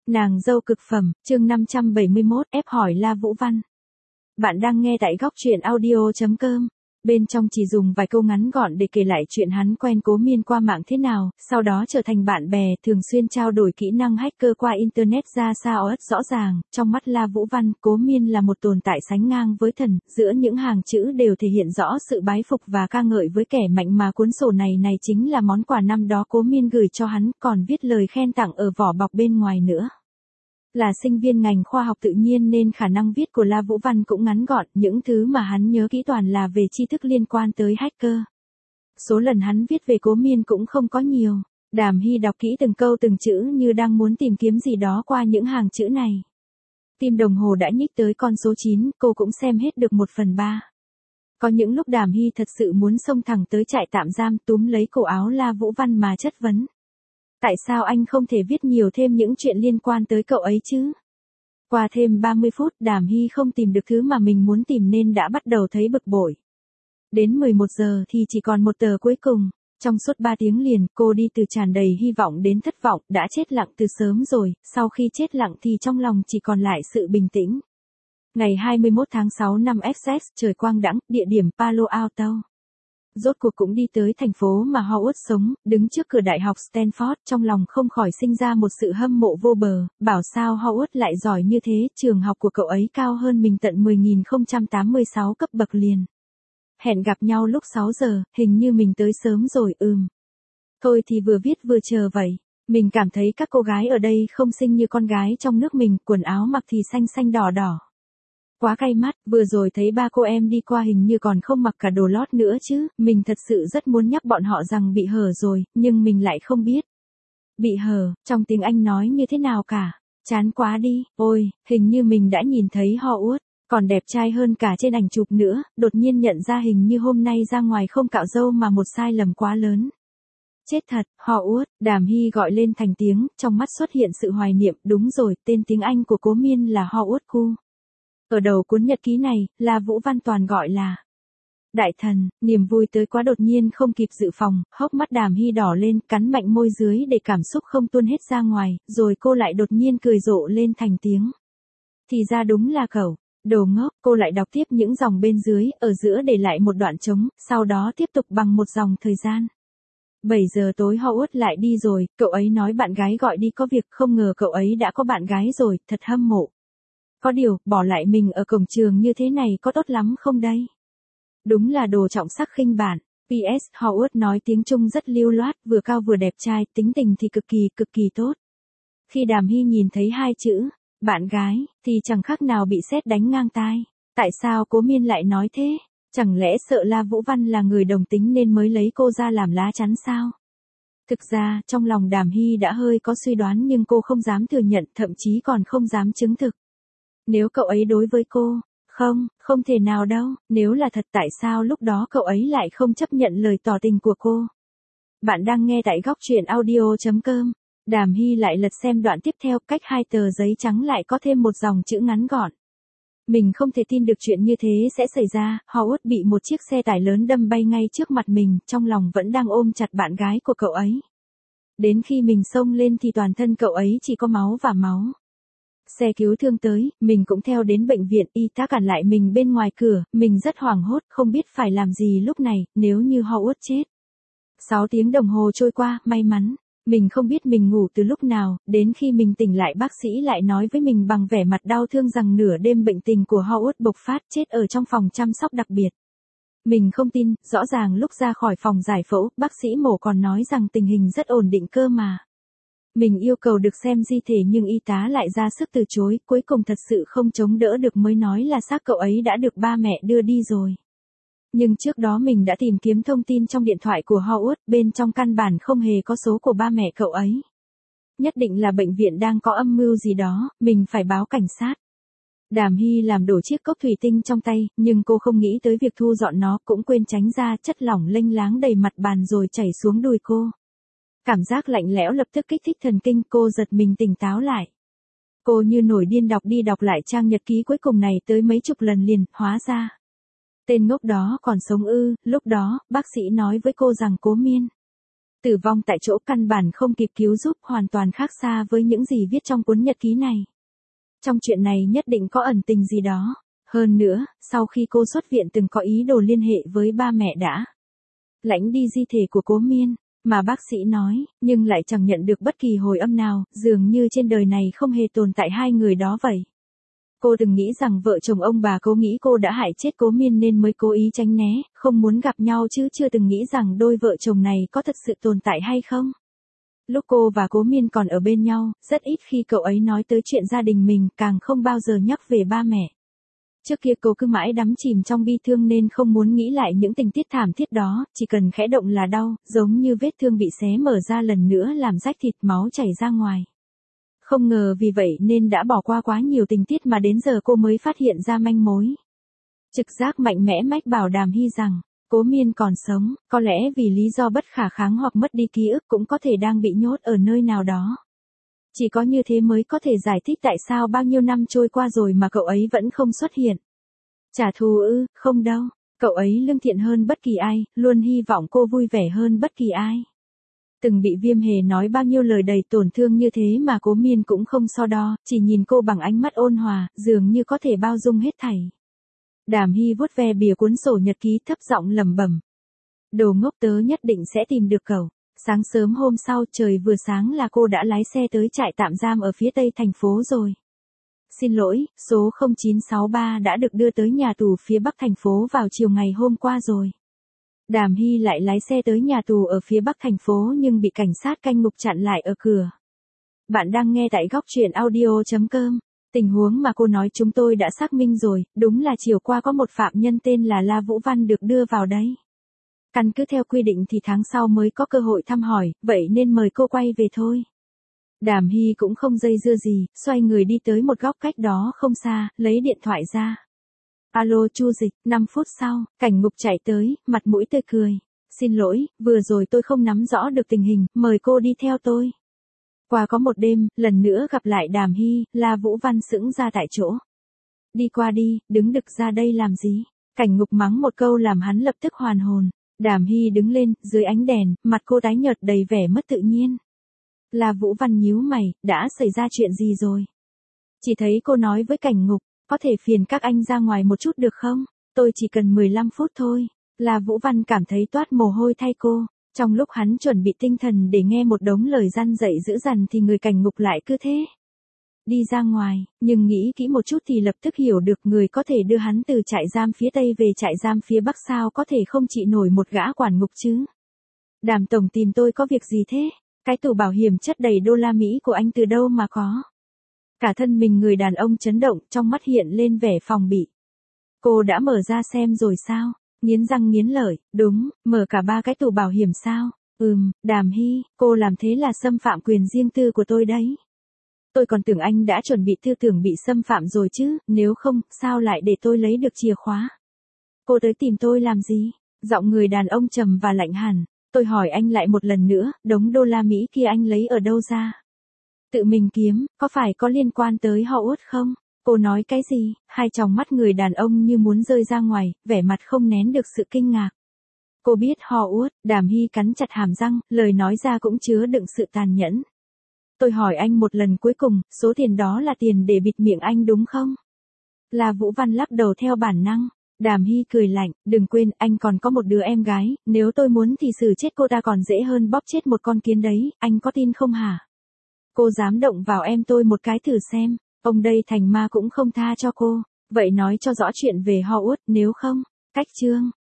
Nàng dâu cực phẩm, chương 571, ép hỏi La Vũ Văn. Bạn đang nghe tại góc truyện audio.com. Bên trong chỉ dùng vài câu ngắn gọn để kể lại chuyện hắn quen Cố Miên qua mạng thế nào, sau đó trở thành bạn bè, thường xuyên trao đổi kỹ năng hacker qua Internet ra sao. Rõ ràng, trong mắt La Vũ Văn, Cố Miên là một tồn tại sánh ngang với thần, giữa những hàng chữ đều thể hiện rõ sự bái phục và ca ngợi với kẻ mạnh mà cuốn sổ này chính là món quà năm đó Cố Miên gửi cho hắn, còn viết lời khen tặng ở vỏ bọc bên ngoài nữa. Là sinh viên ngành khoa học tự nhiên nên khả năng viết của La Vũ Văn cũng ngắn gọn, những thứ mà hắn nhớ kỹ toàn là về tri thức liên quan tới hacker. Số lần hắn viết về Cố Miên cũng không có nhiều. Đàm Hy đọc kỹ từng câu từng chữ như đang muốn tìm kiếm gì đó qua những hàng chữ này. Tim đồng hồ đã nhích tới con số 9, cô cũng xem hết được 1/3. Có những lúc Đàm Hy thật sự muốn xông thẳng tới trại tạm giam túm lấy cổ áo La Vũ Văn mà chất vấn. Tại sao anh không thể viết nhiều thêm những chuyện liên quan tới cậu ấy chứ? Qua thêm 30 phút, Đàm Hy không tìm được thứ mà mình muốn tìm nên đã bắt đầu thấy bực bội. Đến 11 giờ thì chỉ còn một tờ cuối cùng. Trong suốt 3 tiếng liền, cô đi từ tràn đầy hy vọng đến thất vọng, đã chết lặng từ sớm rồi, sau khi chết lặng thì trong lòng chỉ còn lại sự bình tĩnh. Ngày 21 tháng 6 năm XX, trời quang đãng, địa điểm Palo Alto. Rốt cuộc cũng đi tới thành phố mà Howard sống, đứng trước cửa đại học Stanford, trong lòng không khỏi sinh ra một sự hâm mộ vô bờ, bảo sao Howard lại giỏi như thế, trường học của cậu ấy cao hơn mình tận 10.086 cấp bậc liền. Hẹn gặp nhau lúc 6 giờ, hình như mình tới sớm rồi. Thôi thì vừa viết vừa chờ vậy. Mình cảm thấy các cô gái ở đây không xinh như con gái trong nước mình, quần áo mặc thì xanh xanh đỏ đỏ. Quá cay mắt, vừa rồi thấy 3 cô em đi qua hình như còn không mặc cả đồ lót nữa chứ, mình thật sự rất muốn nhắc bọn họ rằng bị hở rồi, nhưng mình lại không biết. Bị hở, trong tiếng Anh nói như thế nào cả, chán quá đi, ôi, hình như mình đã nhìn thấy Howard, còn đẹp trai hơn cả trên ảnh chụp nữa, đột nhiên nhận ra hình như hôm nay ra ngoài không cạo râu mà một sai lầm quá lớn. Chết thật, Howard, Đàm Hy gọi lên thành tiếng, trong mắt xuất hiện sự hoài niệm, đúng rồi, tên tiếng Anh của Cố Miên là Howard Ku. Ở đầu cuốn nhật ký này, La Vũ Văn toàn gọi là Đại Thần. Niềm vui tới quá đột nhiên không kịp dự phòng, hốc mắt Đàm Hy đỏ lên, cắn mạnh môi dưới để cảm xúc không tuôn hết ra ngoài, rồi cô lại đột nhiên cười rộ lên thành tiếng. Thì ra đúng là cậu, đồ ngốc. Cô lại đọc tiếp những dòng bên dưới, ở giữa để lại một đoạn trống, sau đó tiếp tục bằng một dòng thời gian. 7 giờ tối Howard lại đi rồi, cậu ấy nói bạn gái gọi đi có việc, không ngờ cậu ấy đã có bạn gái rồi, thật hâm mộ. Có điều, bỏ lại mình ở cổng trường như thế này có tốt lắm không đây? Đúng là đồ trọng sắc khinh bạn. PS, Howard nói tiếng Trung rất lưu loát, vừa cao vừa đẹp trai, tính tình thì cực kỳ tốt. Khi Đàm Hy nhìn thấy hai chữ, bạn gái, thì chẳng khác nào bị sét đánh ngang tai. Tại sao Cố Miên lại nói thế? Chẳng lẽ sợ La Vũ Văn là người đồng tính nên mới lấy cô ra làm lá chắn sao? Thực ra, trong lòng Đàm Hy đã hơi có suy đoán nhưng cô không dám thừa nhận, thậm chí còn không dám chứng thực. Nếu cậu ấy đối với cô, không thể nào đâu, nếu là thật tại sao lúc đó cậu ấy lại không chấp nhận lời tỏ tình của cô. Bạn đang nghe tại góc truyện audio.com. Đàm Hy lại lật xem đoạn tiếp theo, cách 2 tờ giấy trắng lại có thêm một dòng chữ ngắn gọn. Mình không thể tin được chuyện như thế sẽ xảy ra, Howard bị một chiếc xe tải lớn đâm bay ngay trước mặt mình, trong lòng vẫn đang ôm chặt bạn gái của cậu ấy. Đến khi mình xông lên thì toàn thân cậu ấy chỉ có máu và máu. Xe cứu thương tới, mình cũng theo đến bệnh viện, y tá cản lại mình bên ngoài cửa, mình rất hoảng hốt, không biết phải làm gì lúc này, nếu như Howard chết. 6 tiếng đồng hồ trôi qua, may mắn, mình không biết mình ngủ từ lúc nào, đến khi mình tỉnh lại bác sĩ lại nói với mình bằng vẻ mặt đau thương rằng nửa đêm bệnh tình của Howard bộc phát, chết ở trong phòng chăm sóc đặc biệt. Mình không tin, rõ ràng lúc ra khỏi phòng giải phẫu, bác sĩ mổ còn nói rằng tình hình rất ổn định cơ mà. Mình yêu cầu được xem di thể nhưng y tá lại ra sức từ chối, cuối cùng thật sự không chống đỡ được mới nói là xác cậu ấy đã được ba mẹ đưa đi rồi. Nhưng trước đó mình đã tìm kiếm thông tin trong điện thoại của Howard, bên trong căn bản không hề có số của ba mẹ cậu ấy. Nhất định là bệnh viện đang có âm mưu gì đó, mình phải báo cảnh sát. Đàm Hy làm đổ chiếc cốc thủy tinh trong tay, nhưng cô không nghĩ tới việc thu dọn nó, cũng quên tránh ra, chất lỏng lênh láng đầy mặt bàn rồi chảy xuống đùi cô. Cảm giác lạnh lẽo lập tức kích thích thần kinh, cô giật mình tỉnh táo lại. Cô như nổi điên đọc đi đọc lại trang nhật ký cuối cùng này tới mấy chục lần liền, hóa ra. Tên ngốc đó còn sống ư, lúc đó, bác sĩ nói với cô rằng Cố Miên Tử vong tại chỗ căn bản không kịp cứu giúp, hoàn toàn khác xa với những gì viết trong cuốn nhật ký này. Trong chuyện này nhất định có ẩn tình gì đó. Hơn nữa, sau khi cô xuất viện từng có ý đồ liên hệ với ba mẹ đã lãnh đi di thể của Cố Miên, mà bác sĩ nói, nhưng lại chẳng nhận được bất kỳ hồi âm nào, dường như trên đời này không hề tồn tại hai người đó vậy. Cô từng nghĩ rằng vợ chồng ông bà Cố nghĩ cô đã hại chết Cố Miên nên mới cố ý tránh né, không muốn gặp nhau chứ chưa từng nghĩ rằng đôi vợ chồng này có thật sự tồn tại hay không. Lúc cô và Cố Miên còn ở bên nhau, rất ít khi cậu ấy nói tới chuyện gia đình mình, càng không bao giờ nhắc về ba mẹ. Trước kia cô cứ mãi đắm chìm trong bi thương nên không muốn nghĩ lại những tình tiết thảm thiết đó, chỉ cần khẽ động là đau, giống như vết thương bị xé mở ra lần nữa làm rách thịt máu chảy ra ngoài. Không ngờ vì vậy nên đã bỏ qua quá nhiều tình tiết mà đến giờ cô mới phát hiện ra manh mối. Trực giác mạnh mẽ mách bảo Đàm Hy rằng, Cố Miên còn sống, có lẽ vì lý do bất khả kháng hoặc mất đi ký ức cũng có thể đang bị nhốt ở nơi nào đó. Chỉ có như thế mới có thể giải thích tại sao bao nhiêu năm trôi qua rồi mà cậu ấy vẫn không xuất hiện. Trả thù ư, không đâu, cậu ấy lương thiện hơn bất kỳ ai, luôn hy vọng cô vui vẻ hơn bất kỳ ai. Từng bị Viêm Hề nói bao nhiêu lời đầy tổn thương như thế mà Cố Miên cũng không so đo, chỉ nhìn cô bằng ánh mắt ôn hòa, dường như có thể bao dung hết thảy. Đàm Hy vuốt ve bìa cuốn sổ nhật ký thấp giọng lẩm bẩm. Đồ ngốc tớ nhất định sẽ tìm được cậu. Sáng sớm hôm sau trời vừa sáng là cô đã lái xe tới trại tạm giam ở phía tây thành phố rồi. Xin lỗi, số 0963 đã được đưa tới nhà tù phía bắc thành phố vào chiều ngày hôm qua rồi. Đàm Hy lại lái xe tới nhà tù ở phía bắc thành phố nhưng bị cảnh sát canh ngục chặn lại ở cửa. Bạn đang nghe tại góc truyện audio.com. Tình huống mà cô nói chúng tôi đã xác minh rồi, đúng là chiều qua có một phạm nhân tên là La Vũ Văn được đưa vào đấy. Căn cứ theo quy định thì tháng sau mới có cơ hội thăm hỏi, vậy nên mời cô quay về thôi. Đàm Hy cũng không dây dưa gì, xoay người đi tới một góc cách đó không xa, lấy điện thoại ra. Alo Chu Dịch, 5 phút sau, cảnh ngục chạy tới, mặt mũi tươi cười. Xin lỗi, vừa rồi tôi không nắm rõ được tình hình, mời cô đi theo tôi. Qua có một đêm, lần nữa gặp lại Đàm Hy, La Vũ Văn sững ra tại chỗ. Đi qua đi, đứng đực ra đây làm gì? Cảnh ngục mắng một câu làm hắn lập tức hoàn hồn. Đàm Hy đứng lên, dưới ánh đèn, mặt cô tái nhợt đầy vẻ mất tự nhiên. La Vũ Văn nhíu mày, đã xảy ra chuyện gì rồi? Chỉ thấy cô nói với cảnh ngục, có thể phiền các anh ra ngoài một chút được không? Tôi chỉ cần 15 phút thôi. La Vũ Văn cảm thấy toát mồ hôi thay cô. Trong lúc hắn chuẩn bị tinh thần để nghe một đống lời răn dạy dữ dằn thì người cảnh ngục lại cứ thế đi ra ngoài, nhưng nghĩ kỹ một chút thì lập tức hiểu được người có thể đưa hắn từ trại giam phía Tây về trại giam phía Bắc sao có thể không trị nổi một gã quản ngục chứ. Đàm tổng tìm tôi có việc gì thế? Cái tủ bảo hiểm chất đầy đô la Mỹ của anh từ đâu mà có? Cả thân mình người đàn ông chấn động, trong mắt hiện lên vẻ phòng bị. Cô đã mở ra xem rồi sao? Nghiến răng nghiến lợi, đúng, mở cả 3 cái tủ bảo hiểm sao? Đàm Hy, cô làm thế là xâm phạm quyền riêng tư của tôi đấy. Tôi còn tưởng anh đã chuẩn bị tư tưởng bị xâm phạm rồi chứ, nếu không, sao lại để tôi lấy được chìa khóa? Cô tới tìm tôi làm gì? Giọng người đàn ông trầm và lạnh hẳn. Tôi hỏi anh lại một lần nữa, đống đô la Mỹ kia anh lấy ở đâu ra? Tự mình kiếm, có phải có liên quan tới họ Út không? Cô nói cái gì? Hai tròng mắt người đàn ông như muốn rơi ra ngoài, vẻ mặt không nén được sự kinh ngạc. Cô biết họ Út, Đàm Hy cắn chặt hàm răng, lời nói ra cũng chứa đựng sự tàn nhẫn. Tôi hỏi anh một lần cuối cùng, số tiền đó là tiền để bịt miệng anh đúng không? La Vũ Văn lắc đầu theo bản năng. Đàm Hy cười lạnh, đừng quên anh còn có một đứa em gái, nếu tôi muốn thì xử chết cô ta còn dễ hơn bóp chết một con kiến đấy, anh có tin không hả? Cô dám động vào em tôi một cái thử xem, ông đây thành ma cũng không tha cho cô, vậy nói cho rõ chuyện về họ Út, nếu không, cách chương.